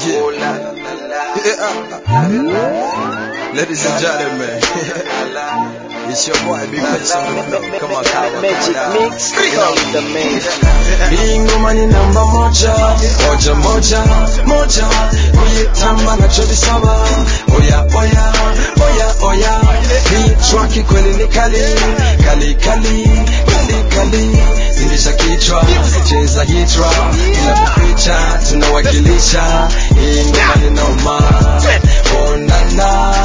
Ladies and gentlemen, it's your boy Big Face on the floor. Come on, Magic Mix, the Magic. Bingo mani namba moja, moja moja, moja. Kuyitamba nacho bisaba. Oya, oya, oya, oya. Hii track kweli ni kali, kali, kali, kali, kali. Zindisha kichwa, cheza hii track. Ila kuficha, tunawakilisha. Hii ngoma ni noma. Oh na na,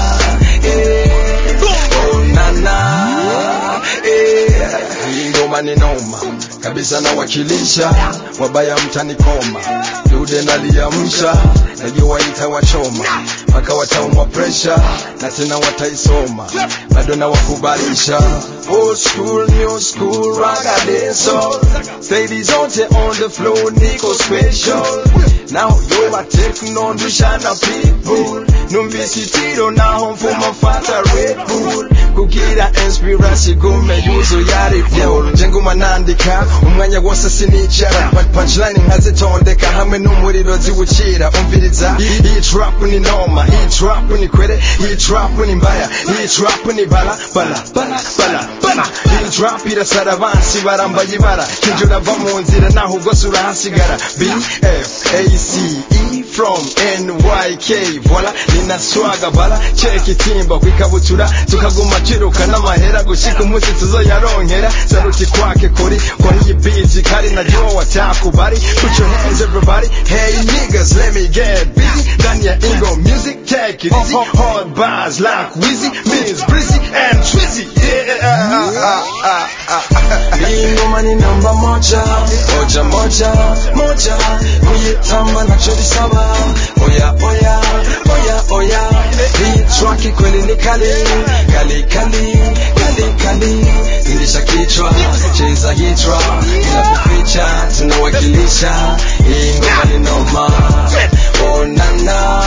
oh na na, hii ngoma ni noma kabisa, nawakilisha wabaya mtani koma, dude naliamsha, najua itawachoma mpaka wataumwa pressure, na tena wataisoma, bado na wakubalisha. Old school, new school, raga so ladies on the floor, niko special. Now you are taking on the shana people. Numvisi tiro naho mfuma fata Red Bull. Kugira inspiration gume yuzo yari flow. Jengu manandika umwanya wose sinicara, but punchline nkazitondeka hamwe n'umuriro ziwucira. Umviriza iyi trap ni noma, iyi trap ni kwere, iyi trap ni mbaya, iyi trap ni bala bala bala bala bala. Iyi trap irasara abansi barambaye ibara, kinjura va mu nzira naho ugose urahasigara. BFACE from NYK, voila nina swaga bala, check itimba kwikabutura tukaguma kiruka n'amahera gushika umunsi tuzoyaronkera. Saluti kwake kuri iyi beat kari na jo watakubari. Put your hands everybody, hey niggas let me get busy. Danya Ingo music, take it easy. Hard bars like Wizzy, means breezy and trizzy. Bingo mani namba moja, moja moja, moja. Kuyitamba nacho bisaba. Oya, oya, oya, oya. Hii track kweli ni kali, kali, kali, kali, kali. Zindisha kichwa, cheza hii track. Ila kuficha, tunawakilisha. Hii ngoma ni noma. Oh na na,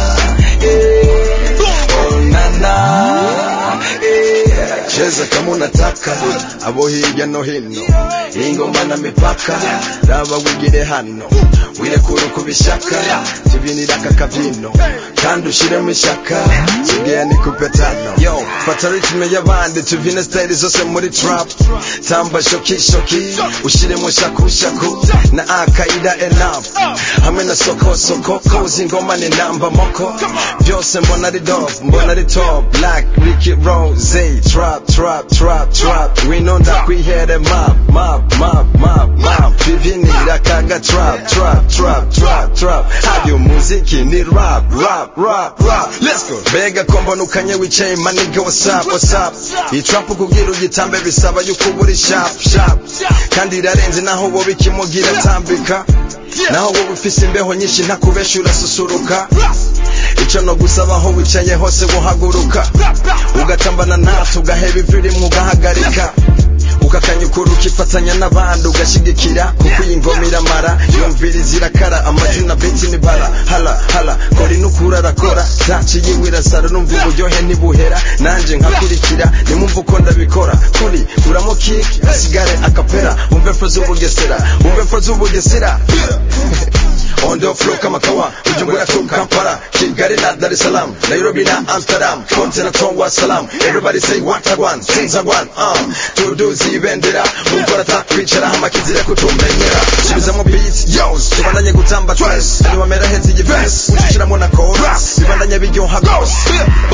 oh na na, cheza kama unataka, abo hirya no hino. Hii ngoma na mipaka, raba wigire hano. Wile kuru kubishaka, tuvinira kakavino, kandi ushiremo ishaka, tugiye nikupe tano. Yo, fata ritme y'abandi, tuvine style zose muri trap. Tamba shoki shoki, ushiremo shaku shaku, na akaida enough. Hamwe na soko soko, kozi ngoma ni namba moko. Byose mbona ari dope, mbona ari top, like Ricky Rose. Trap, trap, trap, trap. We know that we hear the map, map, map, map, map. Tuvinira kaga trap, trap, trap, trap, trap. Hayo muziki ni rap, rap, rap, rap. Let's go. Bega kombo nukanye wicaye maniga, what's up, what's up. Iyi trap kugira ugitambe bisaba yuko buri sharp, sharp. Kandi irarenze naho bo bikimugira tambika. Naho wowe ufise imbeho nyinshi ntakubesha urasusuruka. Ico no gusaba aho wicaye hose guhaguruka, ugatambana natwe ugaheba iviri mugahagarika, ukakanyukura ukifatanya n'abandi ugashigikira, kuko iyi ngoma iramara. Yumviriza irakara, amazina beti ni bara. Hala hala kori nukura arakora, taci yiwe irasara, numva uburyohe ntibuhera. Nanje nkakurikira nimumva uko ndabikora. Kuri uramo kick asigare akapera. Umve fro z'ubugesera, umve fro z'ubugesera. On the floor kama kawa, Bujumbura to Kampala, Kigali na Dar es Salaam, Nairobi na Amsterdam, Kontina Tongwa Salam. Everybody say Watagwan, Sinzagwan, tuduzi bendera, mukora takwicara hamakizira kutumenyera. Subizamo beats, yos, tubandanye gutamba twese, niba mera hezi y'ivesi, ushishiramo na chorus, bibandanye biryoha gose.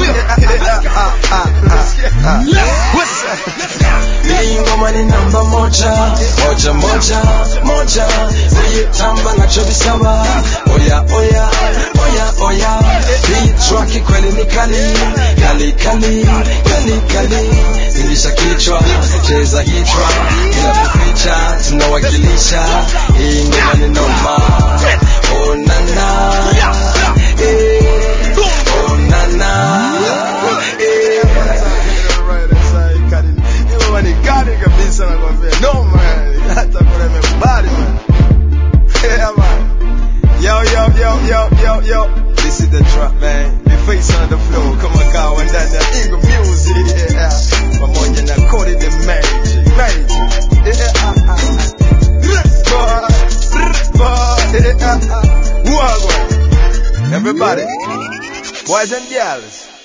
Hii ngoma ni namba moja, moja moja, moja. Kuyitamba nacho bisaba. Oya, oya, oya, oya. Hii track kweli ni kali, kali, kali, kali, kali. Zindisha kichwa, cheza hii track. Ila kuficha, tunawakilisha. Hii ngoma ni noma. Oh na na, oh na na. Kabisa nakwambia, no man, hata kule mbali man. Yeah man. Yo yo yo yo yo yo. This is the trap man. Big Face on the floor. Kama kawa ndani ya Ingo music. Yeah. Pamoja na Cody the Magic. Magic. Yeah. Boy. Boy. Yeah. Wagwan. Everybody, boys and girls,